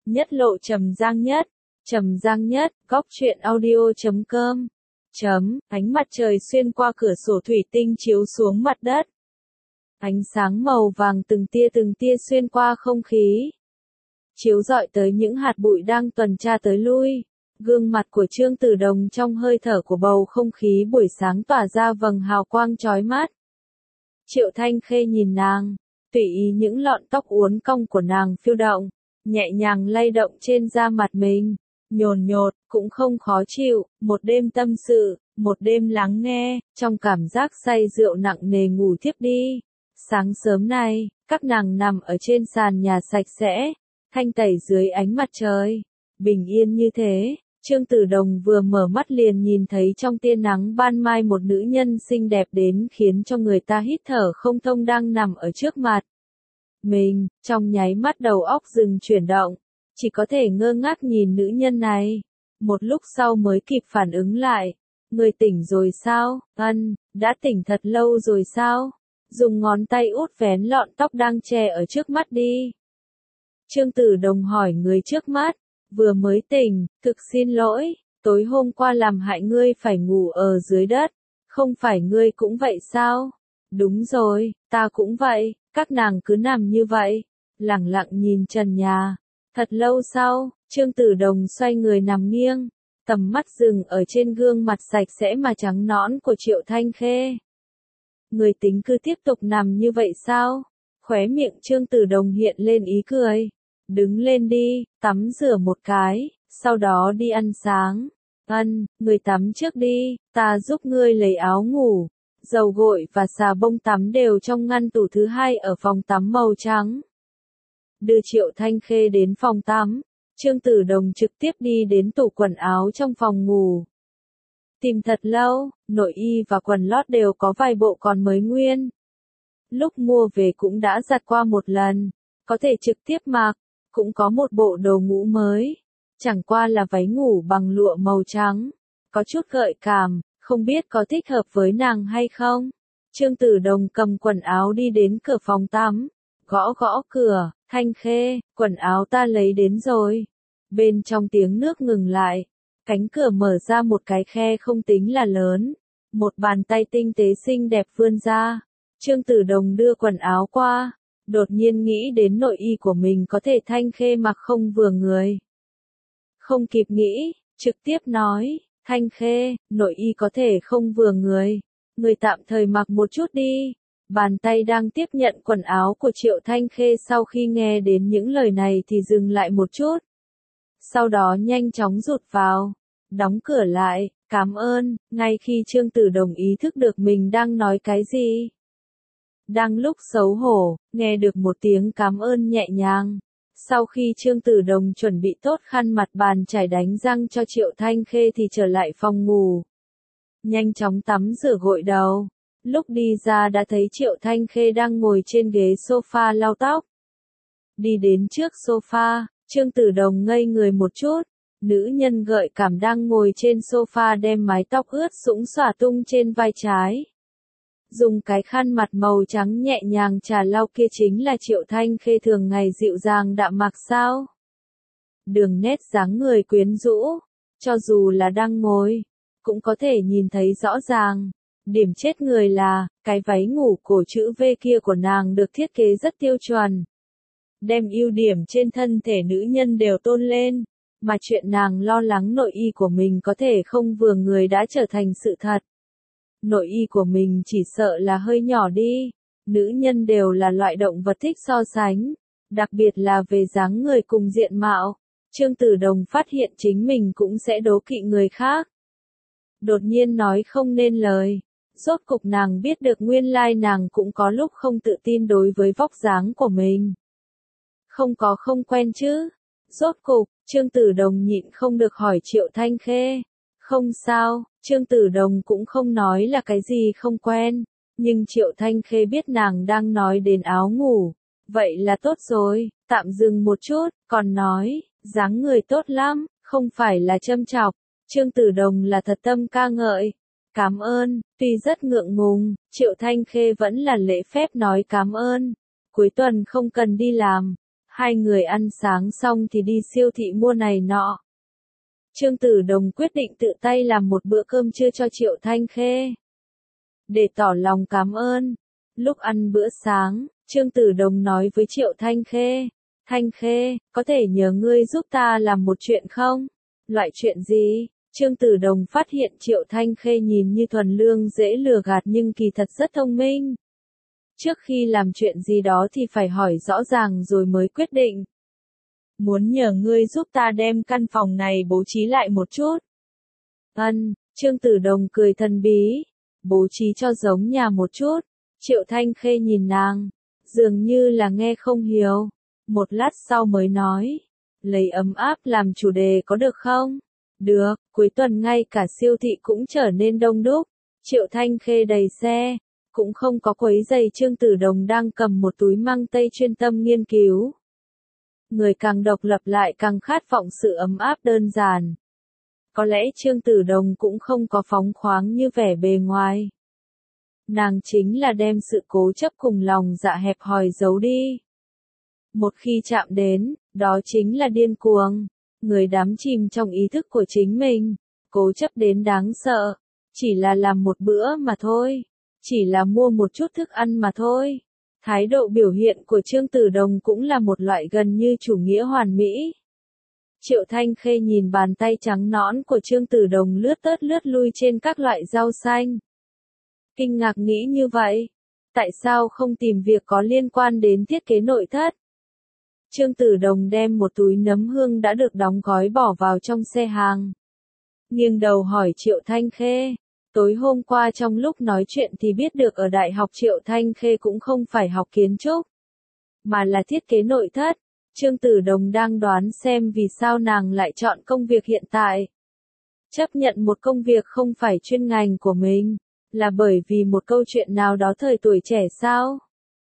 Nhất lộ Trầm Giang Nhất, góc truyện audio.com. Ánh mặt trời xuyên qua cửa sổ thủy tinh chiếu xuống mặt đất. Ánh sáng màu vàng từng tia xuyên qua không khí, chiếu rọi tới những hạt bụi đang tuần tra tới lui. Gương mặt của Trương Tử Đồng trong hơi thở của bầu không khí buổi sáng tỏa ra vầng hào quang chói mắt. Triệu Thanh Khê nhìn nàng, tùy ý những lọn tóc uốn cong của nàng phiêu động, nhẹ nhàng lay động trên da mặt mình, nhồn nhột, cũng không khó chịu, một đêm tâm sự, một đêm lắng nghe, trong cảm giác say rượu nặng nề ngủ thiếp đi. Sáng sớm nay, các nàng nằm ở trên sàn nhà sạch sẽ, thanh tẩy dưới ánh mặt trời, bình yên như thế. Trương Tử Đồng vừa mở mắt liền nhìn thấy trong tia nắng ban mai một nữ nhân xinh đẹp đến khiến cho người ta hít thở không thông đang nằm ở trước mặt mình. Trong nháy mắt đầu óc dừng chuyển động, chỉ có thể ngơ ngác nhìn nữ nhân này. Một lúc sau mới kịp phản ứng lại. Người tỉnh rồi sao? Đã tỉnh thật lâu rồi sao? Dùng ngón tay út vén lọn tóc đang che ở trước mắt đi. Trương Tử Đồng hỏi người trước mắt. Vừa mới tỉnh, thực xin lỗi, tối hôm qua làm hại ngươi phải ngủ ở dưới đất, không phải ngươi cũng vậy sao? Đúng rồi, ta cũng vậy. Các nàng cứ nằm như vậy, lẳng lặng nhìn trần nhà. Thật lâu sau, Trương Tử Đồng xoay người nằm nghiêng, tầm mắt dừng ở trên gương mặt sạch sẽ mà trắng nõn của Triệu Thanh Khê. Người tính cứ tiếp tục nằm như vậy sao? Khóe miệng Trương Tử Đồng hiện lên ý cười. Đứng lên đi, tắm rửa một cái, sau đó đi ăn sáng. Người tắm trước đi, ta giúp ngươi lấy áo ngủ. Dầu gội và xà bông tắm đều trong ngăn tủ thứ hai ở phòng tắm màu trắng. Đưa Triệu Thanh Khê đến phòng tắm, Trương Tử Đồng trực tiếp đi đến tủ quần áo trong phòng ngủ. Tìm thật lâu, nội y và quần lót đều có vài bộ còn mới nguyên. Lúc mua về cũng đã giặt qua một lần, có thể trực tiếp mặc, cũng có một bộ đồ ngủ mới. Chẳng qua là váy ngủ bằng lụa màu trắng, có chút gợi cảm. Không biết có thích hợp với nàng hay không? Trương Tử Đồng cầm quần áo đi đến cửa phòng tắm, gõ gõ cửa. Thanh Khê, quần áo ta lấy đến rồi. Bên trong tiếng nước ngừng lại, cánh cửa mở ra một cái khe không tính là lớn. Một bàn tay tinh tế xinh đẹp vươn ra. Trương Tử Đồng đưa quần áo qua, đột nhiên nghĩ đến nội y của mình có thể Thanh Khê mặc không vừa người. Không kịp nghĩ, trực tiếp nói. Thanh Khê, nội y có thể không vừa người. Người tạm thời mặc một chút đi. Bàn tay đang tiếp nhận quần áo của Triệu Thanh Khê sau khi nghe đến những lời này thì dừng lại một chút. Sau đó nhanh chóng rụt vào. Đóng cửa lại, cảm ơn. Ngay khi Trương Tử Đồng ý thức được mình đang nói cái gì. Đang lúc xấu hổ, nghe được một tiếng cảm ơn nhẹ nhàng. Sau khi Trương Tử Đồng chuẩn bị tốt khăn mặt bàn chải đánh răng cho Triệu Thanh Khê thì trở lại phòng ngủ. Nhanh chóng tắm rửa gội đầu. Lúc đi ra đã thấy Triệu Thanh Khê đang ngồi trên ghế sofa lau tóc. Đi đến trước sofa, Trương Tử Đồng ngây người một chút. Nữ nhân gợi cảm đang ngồi trên sofa đem mái tóc ướt sũng xõa tung trên vai trái. Dùng cái khăn mặt màu trắng nhẹ nhàng chà lau kia chính là Triệu Thanh Khê thường ngày dịu dàng đạm mạc sao. Đường nét dáng người quyến rũ, cho dù là đang ngồi, cũng có thể nhìn thấy rõ ràng. Điểm chết người là, cái váy ngủ cổ chữ V kia của nàng được thiết kế rất tiêu chuẩn. Đem ưu điểm trên thân thể nữ nhân đều tôn lên, mà chuyện nàng lo lắng nội y của mình có thể không vừa người đã trở thành sự thật. Nội y của mình chỉ sợ là hơi nhỏ đi. Nữ nhân đều là loại động vật thích so sánh, đặc biệt là về dáng người cùng diện mạo. Trương Tử Đồng phát hiện chính mình cũng sẽ đố kỵ người khác. Đột nhiên nói không nên lời. Rốt cục nàng biết được nguyên lai nàng cũng có lúc không tự tin đối với vóc dáng của mình. Không quen chứ. Rốt cục, Trương Tử Đồng nhịn không được hỏi Triệu Thanh Khê. Không sao, Trương Tử Đồng cũng không nói là cái gì không quen, nhưng Triệu Thanh Khê biết nàng đang nói đến áo ngủ. Vậy là tốt rồi, tạm dừng một chút, còn nói, dáng người tốt lắm, không phải là châm chọc. Trương Tử Đồng là thật tâm ca ngợi. Cảm ơn, tuy rất ngượng ngùng, Triệu Thanh Khê vẫn là lễ phép nói cảm ơn. Cuối tuần không cần đi làm. Hai người ăn sáng xong thì đi siêu thị mua này nọ. Trương Tử Đồng quyết định tự tay làm một bữa cơm trưa cho Triệu Thanh Khê. Để tỏ lòng cảm ơn, lúc ăn bữa sáng, Trương Tử Đồng nói với Triệu Thanh Khê, Thanh Khê, có thể nhờ ngươi giúp ta làm một chuyện không? Loại chuyện gì? Trương Tử Đồng phát hiện Triệu Thanh Khê nhìn như thuần lương dễ lừa gạt nhưng kỳ thật rất thông minh. Trước khi làm chuyện gì đó thì phải hỏi rõ ràng rồi mới quyết định. Muốn nhờ ngươi giúp ta đem căn phòng này bố trí lại một chút. Trương Tử Đồng cười thần bí. Bố trí cho giống nhà một chút. Triệu Thanh Khê nhìn nàng, dường như là nghe không hiểu. Một lát sau mới nói, lấy ấm áp làm chủ đề có được không? Được, cuối tuần ngay cả siêu thị cũng trở nên đông đúc. Triệu Thanh Khê đầy xe, cũng không có quấy giày Trương Tử Đồng đang cầm một túi măng tây chuyên tâm nghiên cứu. Người càng độc lập lại càng khát vọng sự ấm áp đơn giản. Có lẽ Trương Tử Đồng cũng không có phóng khoáng như vẻ bề ngoài. Nàng chính là đem sự cố chấp cùng lòng dạ hẹp hòi giấu đi. Một khi chạm đến, đó chính là điên cuồng. Người đắm chìm trong ý thức của chính mình, cố chấp đến đáng sợ. Chỉ là làm một bữa mà thôi. Chỉ là mua một chút thức ăn mà thôi. Thái độ biểu hiện của Trương Tử Đồng cũng là một loại gần như chủ nghĩa hoàn mỹ. Triệu Thanh Khê nhìn bàn tay trắng nõn của Trương Tử Đồng lướt tớt lướt lui trên các loại rau xanh. Kinh ngạc nghĩ như vậy. Tại sao không tìm việc có liên quan đến thiết kế nội thất? Trương Tử Đồng đem một túi nấm hương đã được đóng gói bỏ vào trong xe hàng. Nghiêng đầu hỏi Triệu Thanh Khê. Tối hôm qua trong lúc nói chuyện thì biết được ở Đại học Triệu Thanh Khê cũng không phải học kiến trúc, mà là thiết kế nội thất. Trương Tử Đồng đang đoán xem vì sao nàng lại chọn công việc hiện tại. Chấp nhận một công việc không phải chuyên ngành của mình, là bởi vì một câu chuyện nào đó thời tuổi trẻ sao?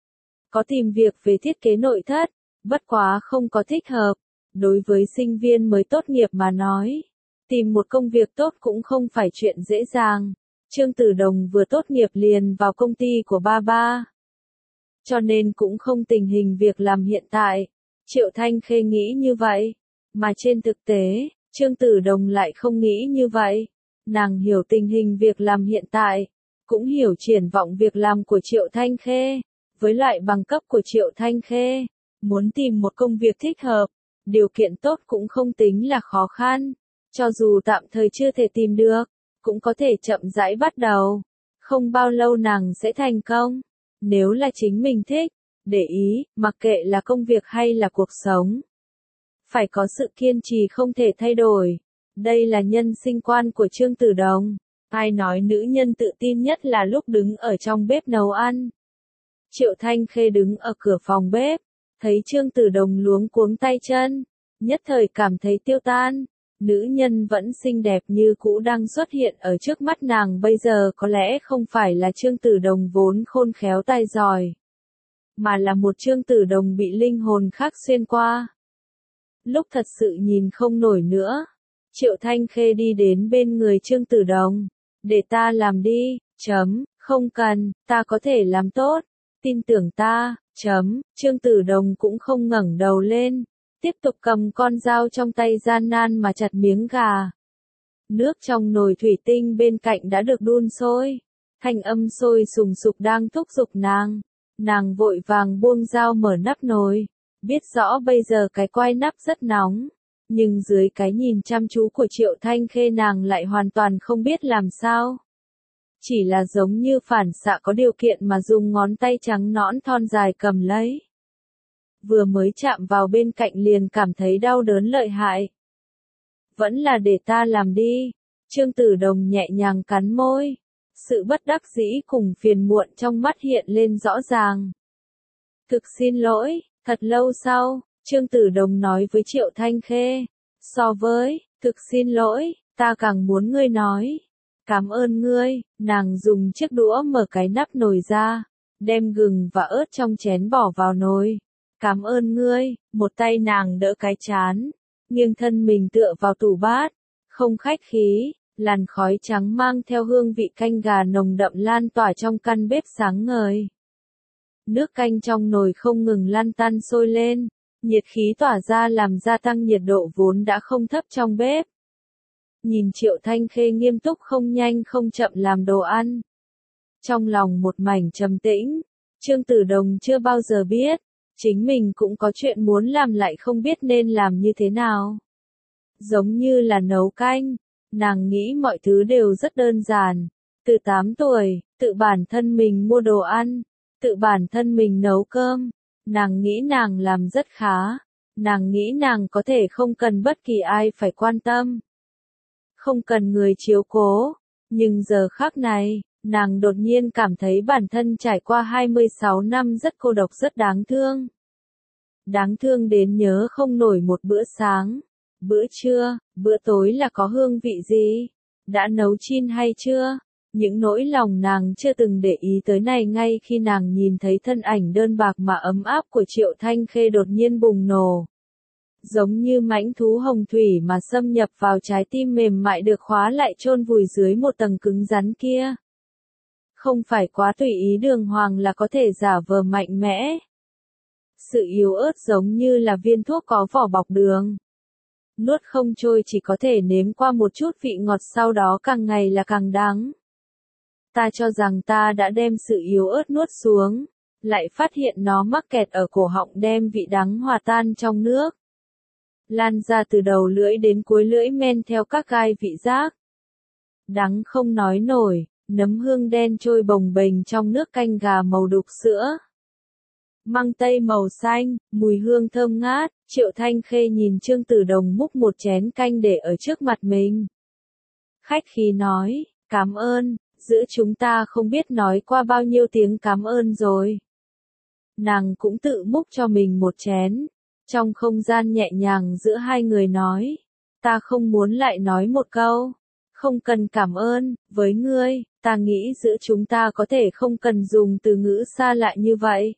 Có tìm việc về thiết kế nội thất, bất quá không có thích hợp. Đối với sinh viên mới tốt nghiệp mà nói, tìm một công việc tốt cũng không phải chuyện dễ dàng. Trương Tử Đồng vừa tốt nghiệp liền vào công ty của ba ba, cho nên cũng không tình hình việc làm hiện tại. Triệu Thanh Khê nghĩ như vậy, mà trên thực tế, Trương Tử Đồng lại không nghĩ như vậy. Nàng hiểu tình hình việc làm hiện tại, cũng hiểu triển vọng việc làm của Triệu Thanh Khê. Với loại bằng cấp của Triệu Thanh Khê, muốn tìm một công việc thích hợp, điều kiện tốt cũng không tính là khó khăn. Cho dù tạm thời chưa thể tìm được, cũng có thể chậm rãi bắt đầu. Không bao lâu nàng sẽ thành công. Nếu là chính mình thích, để ý, mặc kệ là công việc hay là cuộc sống. Phải có sự kiên trì không thể thay đổi. Đây là nhân sinh quan của Trương Tử Đồng. Ai nói nữ nhân tự tin nhất là lúc đứng ở trong bếp nấu ăn. Triệu Thanh Khê đứng ở cửa phòng bếp, thấy Trương Tử Đồng luống cuống tay chân, nhất thời cảm thấy tiêu tan. Nữ nhân vẫn xinh đẹp như cũ đang xuất hiện ở trước mắt nàng bây giờ có lẽ không phải là Trương Tử Đồng vốn khôn khéo tài giỏi, mà là một Trương Tử Đồng bị linh hồn khác xuyên qua. Lúc thật sự nhìn không nổi nữa, Triệu Thanh Khê đi đến bên người Trương Tử Đồng. Để ta làm đi, không cần, ta có thể làm tốt, tin tưởng ta, Trương Tử Đồng cũng không ngẩng đầu lên, tiếp tục cầm con dao trong tay gian nan mà chặt miếng gà. Nước trong nồi thủy tinh bên cạnh đã được đun sôi, thanh âm sôi sùng sục đang thúc giục nàng. Nàng vội vàng buông dao mở nắp nồi, biết rõ bây giờ cái quai nắp rất nóng, nhưng dưới cái nhìn chăm chú của Triệu Thanh Khê nàng lại hoàn toàn không biết làm sao. Chỉ là giống như phản xạ có điều kiện mà dùng ngón tay trắng nõn thon dài cầm lấy. Vừa mới chạm vào bên cạnh liền cảm thấy đau đớn lợi hại. Vẫn là để ta làm đi. Trương Tử Đồng nhẹ nhàng cắn môi. Sự bất đắc dĩ cùng phiền muộn trong mắt hiện lên rõ ràng. Thực xin lỗi, thật lâu sau, Trương Tử Đồng nói với Triệu Thanh Khê. So với, thực xin lỗi, ta càng muốn ngươi nói. Cảm ơn ngươi, nàng dùng chiếc đũa mở cái nắp nồi ra, đem gừng và ớt trong chén bỏ vào nồi. Cảm ơn ngươi, một tay nàng đỡ cái trán, nghiêng thân mình tựa vào tủ bát, không khách khí, làn khói trắng mang theo hương vị canh gà nồng đậm lan tỏa trong căn bếp sáng ngời. Nước canh trong nồi không ngừng lăn tăn sôi lên, Nhiệt khí tỏa ra làm gia tăng nhiệt độ vốn đã không thấp trong bếp. Nhìn Triệu Thanh Khê nghiêm túc không nhanh không chậm làm đồ ăn. Trong lòng một mảnh trầm tĩnh, Trương Tử Đồng chưa bao giờ biết, chính mình cũng có chuyện muốn làm lại không biết nên làm như thế nào. Giống như là nấu canh, nàng nghĩ mọi thứ đều rất đơn giản. Từ 8 tuổi, tự bản thân mình mua đồ ăn, tự bản thân mình nấu cơm. Nàng nghĩ nàng làm rất khá. Nàng nghĩ nàng có thể không cần bất kỳ ai phải quan tâm. Không cần người chiếu cố. Nhưng giờ khắc này, nàng đột nhiên cảm thấy bản thân trải qua 26 năm rất cô độc rất đáng thương. Đáng thương đến nhớ không nổi một bữa sáng, bữa trưa, bữa tối là có hương vị gì, đã nấu chín hay chưa. Những nỗi lòng nàng chưa từng để ý tới này ngay khi nàng nhìn thấy thân ảnh đơn bạc mà ấm áp của Triệu Thanh Khê đột nhiên bùng nổ. Giống như mãnh thú hồng thủy mà xâm nhập vào trái tim mềm mại được khóa lại chôn vùi dưới một tầng cứng rắn kia. Không phải quá tùy ý Đường Hoàng là có thể giả vờ mạnh mẽ. Sự yếu ớt giống như là viên thuốc có vỏ bọc đường. Nuốt không trôi chỉ có thể nếm qua một chút vị ngọt sau đó càng ngày là càng đắng. Ta cho rằng ta đã đem sự yếu ớt nuốt xuống, lại phát hiện nó mắc kẹt ở cổ họng đem vị đắng hòa tan trong nước. Lan ra từ đầu lưỡi đến cuối lưỡi men theo các gai vị giác. Đắng không nói nổi, nấm hương đen trôi bồng bềnh trong nước canh gà màu đục sữa. Măng tây màu xanh, mùi hương thơm ngát, Triệu Thanh Khê nhìn Trương Tử Đồng múc một chén canh để ở trước mặt mình. Khách khí nói, cảm ơn, giữa chúng ta không biết nói qua bao nhiêu tiếng cảm ơn rồi. Nàng cũng tự múc cho mình một chén. Trong không gian nhẹ nhàng giữa hai người nói, ta không muốn lại nói một câu, không cần cảm ơn, với ngươi, ta nghĩ giữa chúng ta có thể không cần dùng từ ngữ xa lạ như vậy.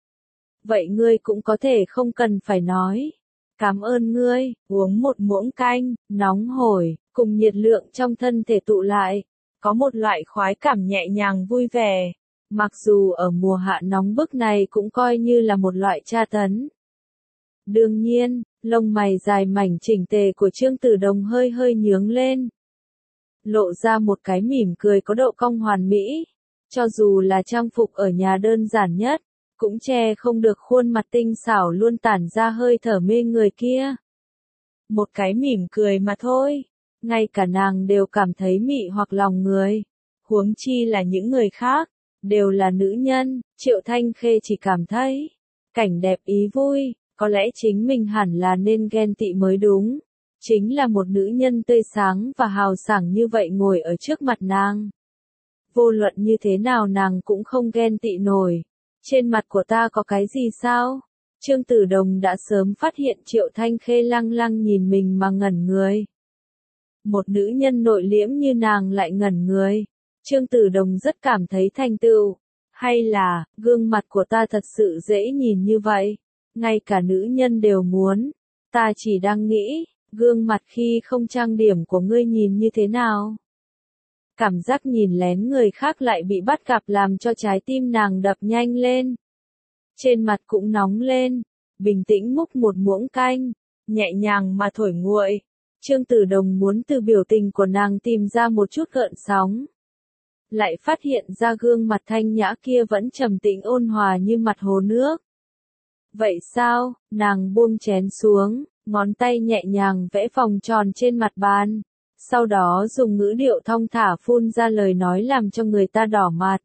Vậy ngươi cũng có thể không cần phải nói, cảm ơn ngươi, uống một muỗng canh, nóng hổi, cùng nhiệt lượng trong thân thể tụ lại, có một loại khoái cảm nhẹ nhàng vui vẻ, mặc dù ở mùa hạ nóng bức này cũng coi như là một loại tra tấn. Đương nhiên, lông mày dài mảnh chỉnh tề của Trương Tử Đồng hơi hơi nhướng lên. Lộ ra một cái mỉm cười có độ cong hoàn mỹ. Cho dù là trang phục ở nhà đơn giản nhất, cũng che không được khuôn mặt tinh xảo luôn tản ra hơi thở mê người kia. Một cái mỉm cười mà thôi, ngay cả nàng đều cảm thấy mị hoặc lòng người. Huống chi là những người khác, đều là nữ nhân, Triệu Thanh Khê chỉ cảm thấy, cảnh đẹp ý vui. Có lẽ chính mình hẳn là nên ghen tị mới đúng. Chính là một nữ nhân tươi sáng và hào sảng như vậy ngồi ở trước mặt nàng. Vô luận như thế nào nàng cũng không ghen tị nổi. Trên mặt của ta có cái gì sao? Trương Tử Đồng đã sớm phát hiện Triệu Thanh Khê lăng lăng nhìn mình mà ngẩn người. Một nữ nhân nội liễm như nàng lại ngẩn người. Trương Tử Đồng rất cảm thấy thành tựu. Hay là, gương mặt của ta thật sự dễ nhìn như vậy? Ngay cả nữ nhân đều muốn. Ta chỉ đang nghĩ, gương mặt khi không trang điểm của ngươi nhìn như thế nào? Cảm giác nhìn lén người khác lại bị bắt gặp làm cho trái tim nàng đập nhanh lên. Trên mặt cũng nóng lên, bình tĩnh múc một muỗng canh, nhẹ nhàng mà thổi nguội. Trương Tử Đồng muốn từ biểu tình của nàng tìm ra một chút gợn sóng. Lại phát hiện ra gương mặt thanh nhã kia vẫn trầm tĩnh ôn hòa như mặt hồ nước. Vậy sao, nàng buông chén xuống, ngón tay nhẹ nhàng vẽ vòng tròn trên mặt bàn. Sau đó dùng ngữ điệu thong thả phun ra lời nói làm cho người ta đỏ mặt.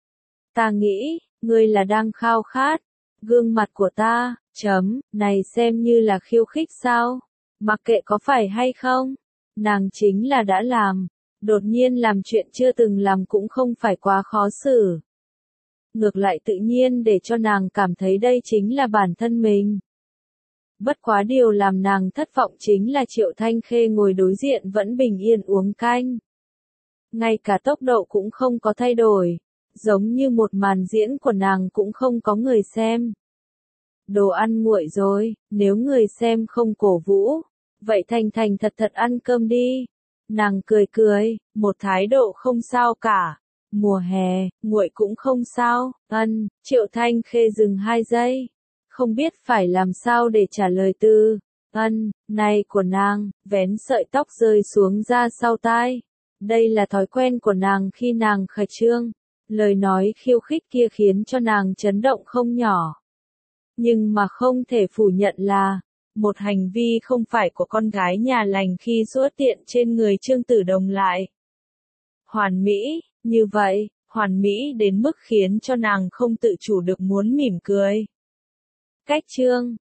Ta nghĩ, ngươi là đang khao khát. Gương mặt của ta, này xem như là khiêu khích sao? Mặc kệ có phải hay không, nàng chính là đã làm. Đột nhiên làm chuyện chưa từng làm cũng không phải quá khó xử. Ngược lại tự nhiên để cho nàng cảm thấy đây chính là bản thân mình. Bất quá điều làm nàng thất vọng chính là Triệu Thanh Khê ngồi đối diện vẫn bình yên uống canh. Ngay cả tốc độ cũng không có thay đổi, giống như một màn diễn của nàng cũng không có người xem. Đồ ăn nguội rồi, nếu người xem không cổ vũ, vậy thành thành thật thật ăn cơm đi. Nàng cười cười, một thái độ không sao cả. Mùa hè, nguội cũng không sao, Triệu Thanh Khê dừng 2 giây. không biết phải làm sao để trả lời từ này của nàng, vén sợi tóc rơi xuống ra sau tai. Đây là thói quen của nàng khi nàng khai trương. Lời nói khiêu khích kia khiến cho nàng chấn động không nhỏ. Nhưng mà không thể phủ nhận là một hành vi không phải của con gái nhà lành khi giũa tiện trên người Trương Tử Đồng lại. Hoàn mỹ, như vậy, hoàn mỹ đến mức khiến cho nàng không tự chủ được muốn mỉm cười. Cách Trương